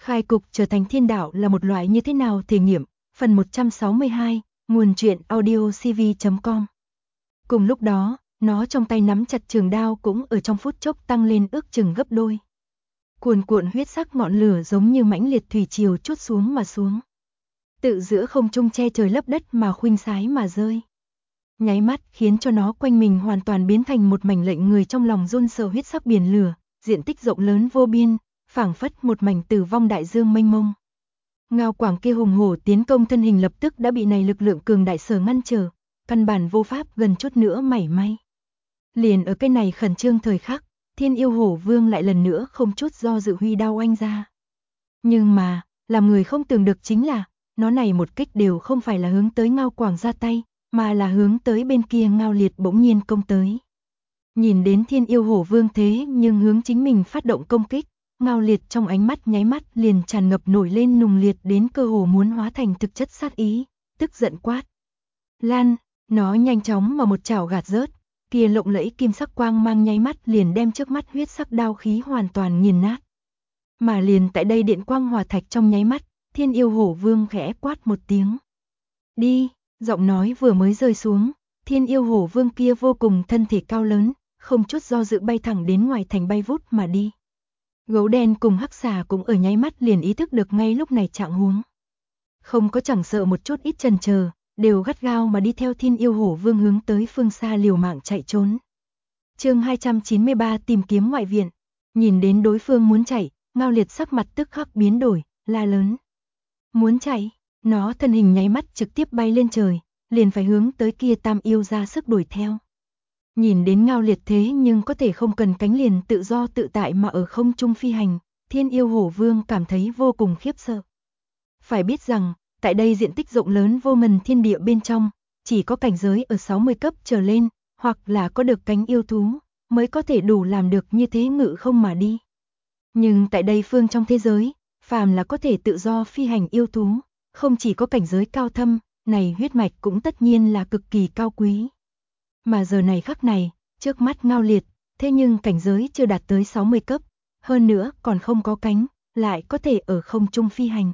Khai cục trở thành thiên đạo là một loại như thế nào thể nghiệm, phần 162, nguồn truyện audiocv.com. Cùng lúc đó, nó trong tay nắm chặt trường đao cũng ở trong phút chốc tăng lên ước chừng gấp đôi. Cuồn cuộn huyết sắc ngọn lửa giống như mãnh liệt thủy triều trút xuống mà xuống. Tự giữa không trung che trời lấp đất mà khuynh sái mà rơi. Nháy mắt khiến cho nó quanh mình hoàn toàn biến thành một mảnh lệnh người trong lòng run sợ huyết sắc biển lửa, diện tích rộng lớn vô biên, phảng phất một mảnh tử vong đại dương mênh mông. Ngao Quảng kia hùng hổ tiến công thân hình lập tức đã bị này lực lượng cường đại sở ngăn trở, căn bản vô pháp gần chút nữa mảy may. Liền ở cái này khẩn trương thời khắc, Thiên Yêu Hổ Vương lại lần nữa không chút do dự huy đao oanh ra. Nhưng mà, làm người không tưởng được chính là, nó này một kích đều không phải là hướng tới Ngao Quảng ra tay, mà là hướng tới bên kia Ngao Liệt bỗng nhiên công tới. Nhìn đến Thiên Yêu Hổ Vương thế nhưng hướng chính mình phát động công kích, Ngao Liệt trong ánh mắt nháy mắt liền tràn ngập nổi lên nùng liệt đến cơ hồ muốn hóa thành thực chất sát ý, tức giận quát. Lan, nó nhanh chóng mà một chảo gạt rớt, kia lộng lẫy kim sắc quang mang nháy mắt liền đem trước mắt huyết sắc đao khí hoàn toàn nghiền nát. Mà liền tại đây điện quang hỏa thạch trong nháy mắt, Thiên Yêu Hổ Vương khẽ quát một tiếng. Đi, giọng nói vừa mới rơi xuống, Thiên Yêu Hổ Vương kia vô cùng thân thể cao lớn, không chút do dự bay thẳng đến ngoài thành bay vút mà đi. Gấu đen cùng hắc xà cũng ở nháy mắt liền ý thức được ngay lúc này trạng huống. Không có chẳng sợ một chút ít chần chờ, đều gắt gao mà đi theo Thiên Yêu Hổ Vương hướng tới phương xa liều mạng chạy trốn. Chương 293 tìm kiếm ngoại viện. Nhìn đến đối phương muốn chạy, Ngao Liệt sắc mặt tức khắc biến đổi, la lớn. Muốn chạy, nó thân hình nháy mắt trực tiếp bay lên trời, liền phải hướng tới kia tam yêu ra sức đuổi theo. Nhìn đến Ngao Liệt thế nhưng có thể không cần cánh liền tự do tự tại mà ở không trung phi hành, Thiên Yêu Hổ Vương cảm thấy vô cùng khiếp sợ. Phải biết rằng, tại đây diện tích rộng lớn vô ngần thiên địa bên trong, chỉ có cảnh giới ở 60 cấp trở lên, hoặc là có được cánh yêu thú, mới có thể đủ làm được như thế ngự không mà đi. Nhưng tại đây phương trong thế giới, phàm là có thể tự do phi hành yêu thú, không chỉ có cảnh giới cao thâm, này huyết mạch cũng tất nhiên là cực kỳ cao quý. Mà giờ này khắc này, trước mắt Ngao Liệt, thế nhưng cảnh giới chưa đạt tới 60 cấp, hơn nữa còn không có cánh, lại có thể ở không trung phi hành.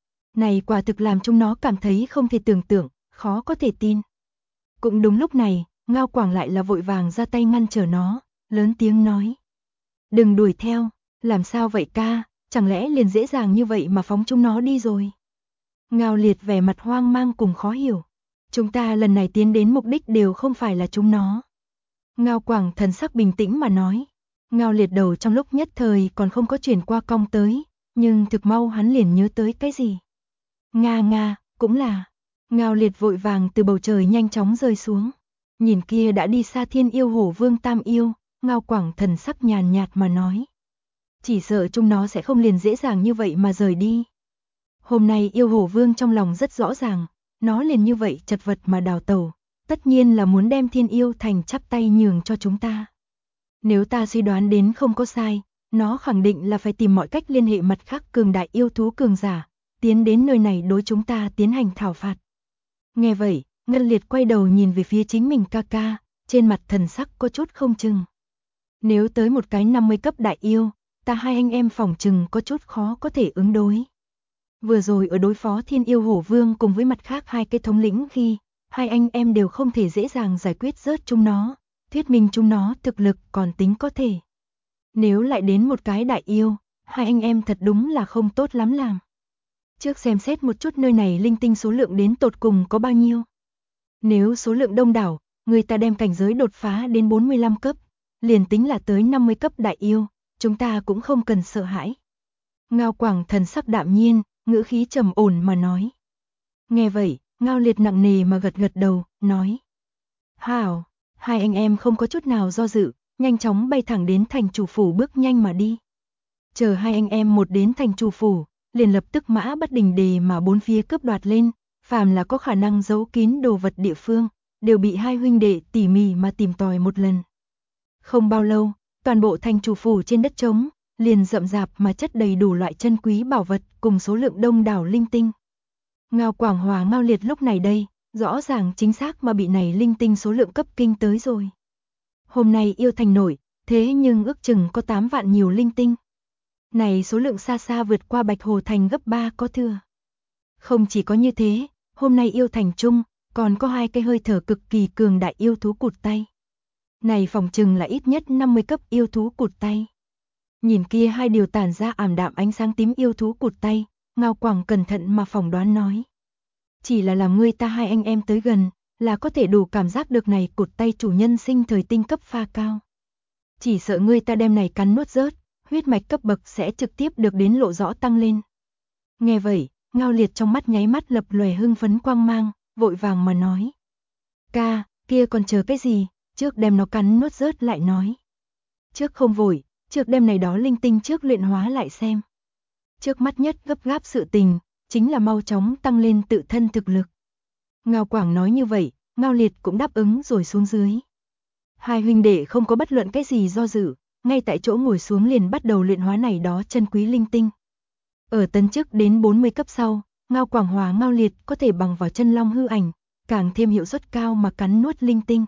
Này quả thực làm chúng nó cảm thấy không thể tưởng tượng, khó có thể tin. Cũng đúng lúc này, Ngao Quảng lại là vội vàng ra tay ngăn trở nó, lớn tiếng nói. Đừng đuổi theo, làm sao vậy ca, chẳng lẽ liền dễ dàng như vậy mà phóng chúng nó đi rồi. Ngao Liệt vẻ mặt hoang mang cùng khó hiểu. Chúng ta lần này tiến đến mục đích đều không phải là chúng nó. Ngao Quảng thần sắc bình tĩnh mà nói. Ngao Liệt đầu trong lúc nhất thời còn không có chuyển qua cong tới, nhưng thực mau hắn liền nhớ tới cái gì. Nga, cũng là. Ngao Liệt vội vàng từ bầu trời nhanh chóng rơi xuống. Nhìn kia đã đi xa Thiên Yêu Hổ Vương tam yêu, Ngao Quảng thần sắc nhàn nhạt mà nói. Chỉ sợ chúng nó sẽ không liền dễ dàng như vậy mà rời đi. Hôm nay Yêu Hổ Vương trong lòng rất rõ ràng, nó liền như vậy chật vật mà đào tẩu, tất nhiên là muốn đem Thiên Yêu Thành chắp tay nhường cho chúng ta. Nếu ta suy đoán đến không có sai, nó khẳng định là phải tìm mọi cách liên hệ mặt khác cường đại yêu thú cường giả, tiến đến nơi này đối chúng ta tiến hành thảo phạt. Nghe vậy, Ngân Liệt quay đầu nhìn về phía chính mình ca ca, trên mặt thần sắc có chút không chừng. Nếu tới một cái 50 cấp đại yêu, ta hai anh em phỏng chừng có chút khó có thể ứng đối. Vừa rồi ở đối phó Thiên Yêu Hổ Vương cùng với mặt khác hai cái thống lĩnh khi, hai anh em đều không thể dễ dàng giải quyết rớt chúng nó, thuyết minh chúng nó thực lực còn tính có thể. Nếu lại đến một cái đại yêu, hai anh em thật đúng là không tốt lắm làm. Trước xem xét một chút nơi này linh tinh số lượng đến tột cùng có bao nhiêu. Nếu số lượng đông đảo, người ta đem cảnh giới đột phá đến 45 cấp, liền tính là tới 50 cấp đại yêu, chúng ta cũng không cần sợ hãi. Ngao Quảng thần sắc đạm nhiên, ngữ khí trầm ổn mà nói. Nghe vậy, Ngao Liệt nặng nề mà gật gật đầu, nói. Hảo, hai anh em không có chút nào do dự, nhanh chóng bay thẳng đến thành chủ phủ bước nhanh mà đi. Chờ hai anh em một đến thành chủ phủ, liền lập tức mã bất đình đề mà bốn phía cướp đoạt lên, phàm là có khả năng giấu kín đồ vật địa phương, đều bị hai huynh đệ tỉ mỉ mà tìm tòi một lần. Không bao lâu, toàn bộ thành chủ phủ trên đất trống, liền rậm rạp mà chất đầy đủ loại chân quý bảo vật cùng số lượng đông đảo linh tinh. Ngao Quảng Hòa Ngao Liệt lúc này đây, rõ ràng chính xác mà bị này linh tinh số lượng cấp kinh tới rồi. Hôm nay yêu thành nổi, thế nhưng ước chừng có 8 vạn nhiều linh tinh. Này số lượng xa xa vượt qua Bạch Hồ Thành gấp 3 có thừa. Không chỉ có như thế, hôm nay yêu thành trung, còn có 2 cái hơi thở cực kỳ cường đại yêu thú cụt tay. Này phòng chừng là ít nhất 50 cấp yêu thú cụt tay. Nhìn kia 2 điều tản ra ảm đạm ánh sáng tím yêu thú cụt tay, Ngao Quảng cẩn thận mà phỏng đoán nói. Chỉ là làm ngươi ta 2 anh em tới gần, là có thể đủ cảm giác được này cụt tay chủ nhân sinh thời tinh cấp pha cao. Chỉ sợ ngươi ta đem này cắn nuốt rớt, huyết mạch cấp bậc sẽ trực tiếp được đến lộ rõ tăng lên. Nghe vậy, Ngao Liệt trong mắt nháy mắt lập lòe hưng phấn quang mang, vội vàng mà nói. Ca, kia còn chờ cái gì, trước đem nó cắn nuốt rớt lại nói. Trước không vội, trước đem này đó linh tinh trước luyện hóa lại xem. Trước mắt nhất gấp gáp sự tình, chính là mau chóng tăng lên tự thân thực lực. Ngao Quảng nói như vậy, Ngao Liệt cũng đáp ứng rồi xuống dưới. 2 huynh đệ không có bất luận cái gì do dự, ngay tại chỗ ngồi xuống liền bắt đầu luyện hóa này đó chân quý linh tinh. Ở tấn chức đến 40 cấp sau, Ngao Quảng hòa Ngao Liệt có thể bằng vào chân long hư ảnh, càng thêm hiệu suất cao mà cắn nuốt linh tinh.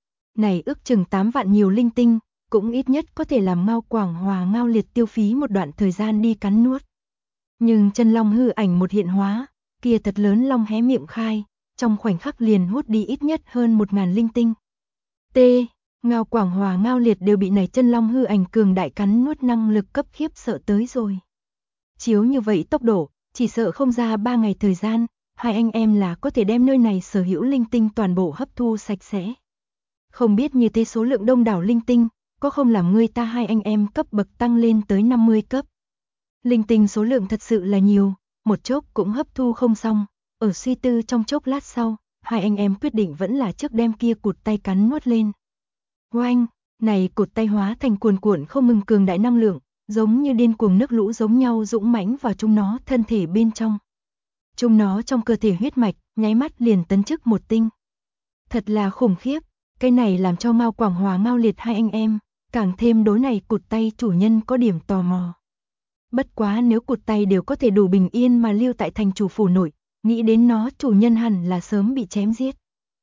Này ước chừng 8 vạn nhiều linh tinh, cũng ít nhất có thể làm Ngao Quảng hòa Ngao Liệt tiêu phí một đoạn thời gian đi cắn nuốt. Nhưng chân long hư ảnh một hiện hóa, kia thật lớn long hé miệng khai, trong khoảnh khắc liền hút đi ít nhất hơn 1000 linh tinh. T. Ngao Quảng hòa Ngao Liệt đều bị này chân long hư ảnh cường đại cắn nuốt năng lực cấp khiếp sợ tới rồi. Chiếu như vậy tốc độ, chỉ sợ không ra 3 ngày thời gian, 2 anh em là có thể đem nơi này sở hữu linh tinh toàn bộ hấp thu sạch sẽ. Không biết như thế số lượng đông đảo linh tinh, có không làm ngươi ta 2 anh em cấp bậc tăng lên tới 50 cấp. Linh tinh số lượng thật sự là nhiều, một chốc cũng hấp thu không xong, ở suy tư trong chốc lát sau, 2 anh em quyết định vẫn là trước đem kia cụt tay cắn nuốt lên. Oanh, này cụt tay hóa thành cuồn cuộn không ngừng cường đại năng lượng, giống như điên cuồng nước lũ giống nhau dũng mãnh vào chúng nó thân thể bên trong. Chúng nó trong cơ thể huyết mạch, nháy mắt liền tấn chức một tinh. Thật là khủng khiếp, cái này làm cho Ngao Quảng hòa Ngao Liệt 2 anh em, càng thêm đối này cụt tay chủ nhân có điểm tò mò. Bất quá nếu cụt tay đều có thể đủ bình yên mà lưu tại thành chủ phủ nội, nghĩ đến nó chủ nhân hẳn là sớm bị chém giết.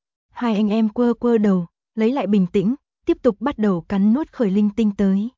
2 anh em quơ quơ đầu, lấy lại bình tĩnh, tiếp tục bắt đầu cắn nuốt khởi linh tinh tới.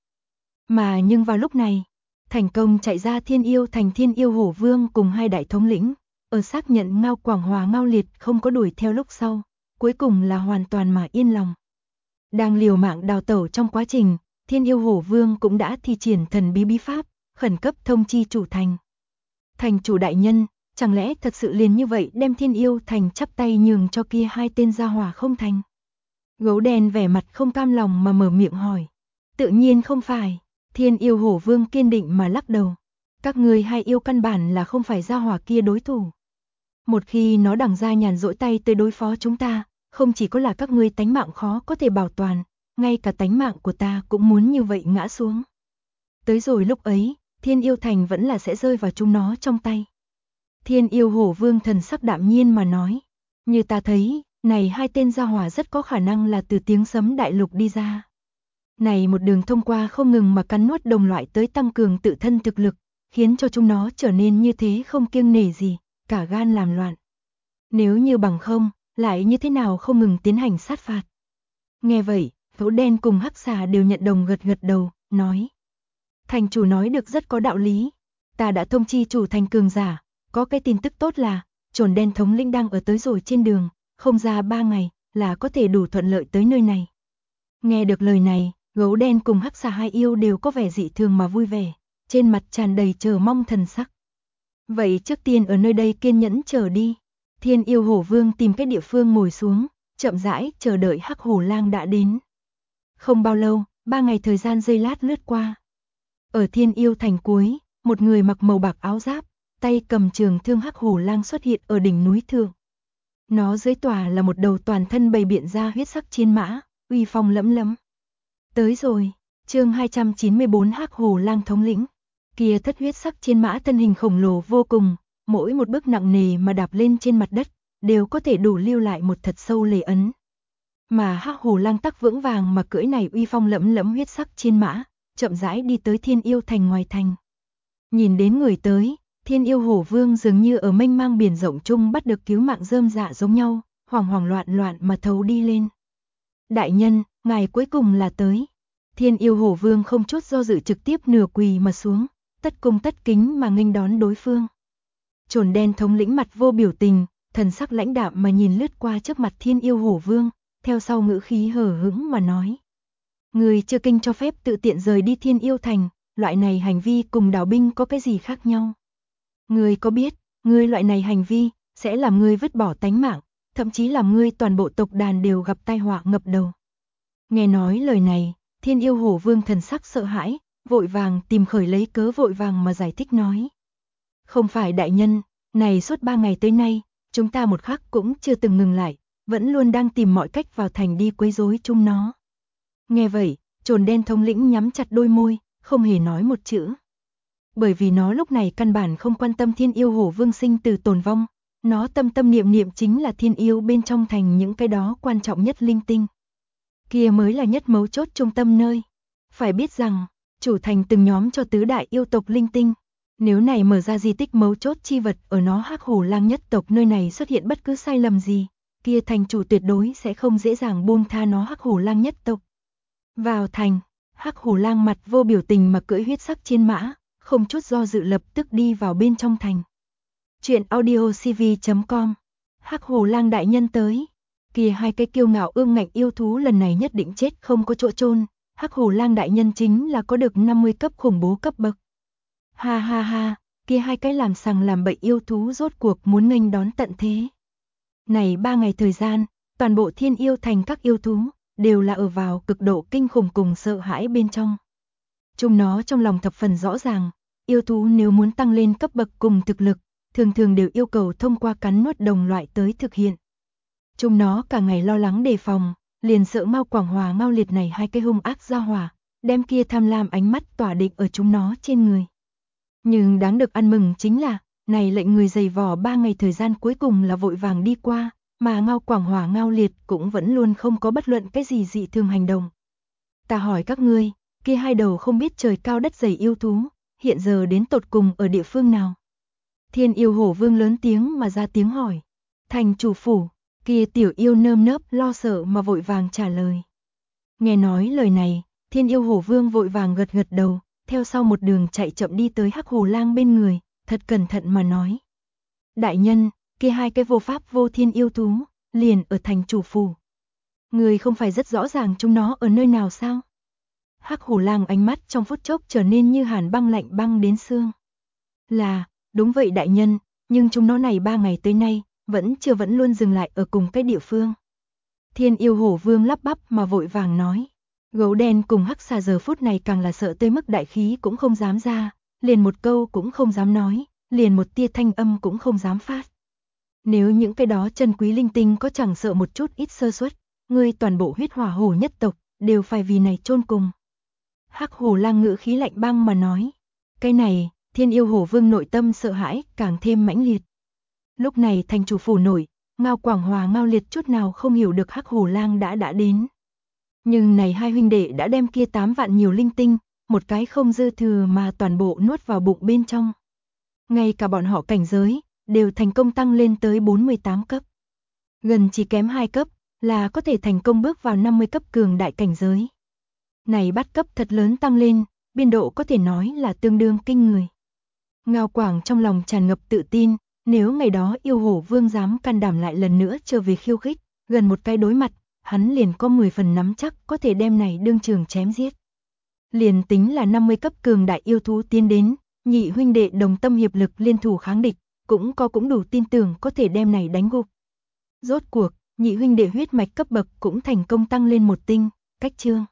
Mà nhưng vào lúc này, thành công chạy ra Thiên Yêu Thành Thiên Yêu Hổ Vương cùng 2 đại thống lĩnh, ở xác nhận Ngao Quảng hòa Ngao Liệt không có đuổi theo lúc sau, cuối cùng là hoàn toàn mà yên lòng. Đang liều mạng đào tẩu trong quá trình, Thiên Yêu Hổ Vương cũng đã thi triển thần bí bí pháp, khẩn cấp thông chi chủ thành. Thành chủ đại nhân, chẳng lẽ thật sự liền như vậy đem Thiên Yêu Thành chắp tay nhường cho kia 2 tên gia hỏa không thành? Gấu đen vẻ mặt không cam lòng mà mở miệng hỏi. Tự nhiên không phải, Thiên Yêu Hổ Vương kiên định mà lắc đầu. Các ngươi 2 yêu căn bản là không phải gia hỏa kia đối thủ. Một khi nó đằng ra nhàn rỗi tay tới đối phó chúng ta, không chỉ có là các ngươi tánh mạng khó có thể bảo toàn, ngay cả tánh mạng của ta cũng muốn như vậy ngã xuống. Tới rồi lúc ấy, Thiên Yêu Thành vẫn là sẽ rơi vào chúng nó trong tay. Thiên Yêu Hổ Vương thần sắc đạm nhiên mà nói. Như ta thấy, này 2 tên gia hỏa rất có khả năng là từ tiếng sấm đại lục đi ra. Này một đường thông qua không ngừng mà cắn nuốt đồng loại tới tăng cường tự thân thực lực, khiến cho chúng nó trở nên như thế không kiêng nể gì, cả gan làm loạn. Nếu như bằng không, lại như thế nào không ngừng tiến hành sát phạt. Nghe vậy, gấu đen cùng hắc xà đều nhận đồng gật gật đầu, nói. Thành chủ nói được rất có đạo lý. Ta đã thông chi chủ thành cường giả, có cái tin tức tốt là, Trồn đen thống lĩnh đang ở tới rồi trên đường, không ra 3 ngày, là có thể đủ thuận lợi tới nơi này. Nghe được lời này, gấu đen cùng hắc xà 2 yêu đều có vẻ dị thường mà vui vẻ, trên mặt tràn đầy chờ mong thần sắc. Vậy trước tiên ở nơi đây kiên nhẫn chờ đi. Thiên Yêu Hổ Vương tìm cái địa phương ngồi xuống, chậm rãi chờ đợi hắc hổ lang đã đến. Không bao lâu, 3 ngày thời gian giây lát lướt qua. Ở Thiên Yêu Thành cuối, một người mặc màu bạc áo giáp, tay cầm trường thương hắc hổ lang xuất hiện ở đỉnh núi thượng. Nó dưới tòa là một đầu toàn thân bày biện ra huyết sắc chiến mã, uy phong lẫm lẫm. Tới rồi, chương 294 hắc hổ lang thống lĩnh. Kia thất huyết sắc chiến mã thân hình khổng lồ vô cùng, mỗi một bước nặng nề mà đạp lên trên mặt đất, đều có thể đủ lưu lại một thật sâu lề ấn. Mà hắc hổ lang tắc vững vàng mà cưỡi này uy phong lẫm lẫm huyết sắc chiến mã, chậm rãi đi tới Thiên Yêu Thành ngoài thành. Nhìn đến người tới, Thiên Yêu Hổ Vương dường như ở mênh mang biển rộng chung bắt được cứu mạng rơm dạ giống nhau, hoảng hoảng loạn loạn mà thấu đi lên. Đại nhân, ngài cuối cùng là tới. Thiên Yêu Hổ Vương không chút do dự trực tiếp nửa quỳ mà xuống, tất cung tất kính mà nghênh đón đối phương. Chồn đen thống lĩnh mặt vô biểu tình, thần sắc lãnh đạm mà nhìn lướt qua trước mặt Thiên Yêu Hổ Vương, theo sau ngữ khí hờ hững mà nói. Người chưa kinh cho phép tự tiện rời đi Thiên Yêu Thành, loại này hành vi cùng đào binh có cái gì khác nhau? Người có biết, người loại này hành vi, sẽ làm người vứt bỏ tánh mạng, thậm chí làm người toàn bộ tộc đàn đều gặp tai họa ngập đầu. Nghe nói lời này, Thiên Yêu Hổ Vương thần sắc sợ hãi, vội vàng tìm khởi lấy cớ vội vàng mà giải thích nói. Không phải đại nhân, này suốt 3 ngày tới nay, chúng ta một khắc cũng chưa từng ngừng lại, vẫn luôn đang tìm mọi cách vào thành đi quấy rối chúng nó. Nghe vậy, Chồn đen thống lĩnh nhắm chặt đôi môi, không hề nói một chữ. Bởi vì nó lúc này căn bản không quan tâm Thiên Yêu Hổ Vương sinh tử tồn vong, nó tâm tâm niệm niệm chính là thiên yêu bên trong thành những cái đó quan trọng nhất linh tinh. Kia mới là nhất mấu chốt trung tâm nơi. Phải biết rằng, chủ thành từng nhóm cho tứ đại yêu tộc linh tinh. Nếu này mở ra di tích mấu chốt chi vật ở nó Hắc Hổ Lang nhất tộc nơi này xuất hiện bất cứ sai lầm gì, kia thành chủ tuyệt đối sẽ không dễ dàng buông tha nó Hắc Hổ Lang nhất tộc. Vào thành, Hắc Hổ Lang mặt vô biểu tình mà cưỡi huyết sắc trên mã, không chút do dự lập tức đi vào bên trong thành. Chuyện audiocv.com. Hắc Hổ Lang đại nhân tới. Kia hai cái kiêu ngạo ương ngạnh yêu thú lần này nhất định chết không có chỗ chôn. Hắc Hổ Lang đại nhân chính là có được 50 cấp khủng bố cấp bậc. Ha ha ha, kia hai cái làm sằng làm bậy yêu thú rốt cuộc muốn nghênh đón tận thế. Này 3 ngày thời gian, toàn bộ Thiên Yêu Thành các yêu thú đều là ở vào cực độ kinh khủng cùng sợ hãi bên trong. Chúng nó trong lòng thập phần rõ ràng, yêu thú nếu muốn tăng lên cấp bậc cùng thực lực, thường thường đều yêu cầu thông qua cắn nuốt đồng loại tới thực hiện. Chúng nó cả ngày lo lắng đề phòng, liền sợ Mao Quảng Hòa Mao Liệt này hai cái hung ác gia hỏa, đem kia tham lam ánh mắt tỏa định ở chúng nó trên người. Nhưng đáng được ăn mừng chính là, này lệnh người dày vò 3 ngày thời gian cuối cùng là vội vàng đi qua, mà Ngao Quảng Hòa Ngao Liệt cũng vẫn luôn không có bất luận cái gì dị thường hành động. Ta hỏi các ngươi, kia hai đầu không biết trời cao đất dày yêu thú, hiện giờ đến tột cùng ở địa phương nào? Thiên Yêu Hổ Vương lớn tiếng mà ra tiếng hỏi. Thành chủ phủ, kia tiểu yêu nơm nớp lo sợ mà vội vàng trả lời. Nghe nói lời này, Thiên Yêu Hổ Vương vội vàng gật gật đầu, theo sau một đường chạy chậm đi tới Hắc Hổ Lang bên người, thật cẩn thận mà nói. Đại nhân, kia hai cái vô pháp vô thiên yêu thú, liền ở thành chủ phủ. Người không phải rất rõ ràng chúng nó ở nơi nào sao? Hắc Hổ Lang ánh mắt trong phút chốc trở nên như hàn băng lạnh băng đến xương. Là, đúng vậy đại nhân, nhưng chúng nó này 3 ngày tới nay, vẫn luôn dừng lại ở cùng cái địa phương. Thiên Yêu Hổ Vương lắp bắp mà vội vàng nói. Gấu đen cùng hắc xà giờ phút này càng là sợ tới mức đại khí cũng không dám ra, liền một câu cũng không dám nói, liền một tia thanh âm cũng không dám phát. Nếu những cái đó chân quý linh tinh có chẳng sợ một chút ít sơ suất, ngươi toàn bộ huyết hỏa hổ nhất tộc đều phải vì này chôn cùng. Hắc Hổ Lang ngữ khí lạnh băng mà nói. Cái này, Thiên Yêu Hổ Vương nội tâm sợ hãi càng thêm mãnh liệt. Lúc này thành chủ phủ nổi, Ngao Quảng Hòa Ngao Liệt chút nào không hiểu được Hắc Hổ Lang đã đến. Nhưng này hai huynh đệ đã đem kia 8 vạn nhiều linh tinh, một cái không dư thừa mà toàn bộ nuốt vào bụng bên trong. Ngay cả bọn họ cảnh giới, đều thành công tăng lên tới 48 cấp. Gần chỉ kém 2 cấp, là có thể thành công bước vào 50 cấp cường đại cảnh giới. Này bắt cấp thật lớn tăng lên, biên độ có thể nói là tương đương kinh người. Ngao Quảng trong lòng tràn ngập tự tin, nếu ngày đó Yêu Hổ Vương dám can đảm lại lần nữa trở về khiêu khích, gần một cái đối mặt, hắn liền có 10 phần nắm chắc có thể đem này đương trường chém giết. Liền tính là 50 cấp cường đại yêu thú tiến đến, nhị huynh đệ đồng tâm hiệp lực liên thủ kháng địch, cũng đủ tin tưởng có thể đem này đánh gục. Rốt cuộc, nhị huynh đệ huyết mạch cấp bậc cũng thành công tăng lên một tinh, cách chương.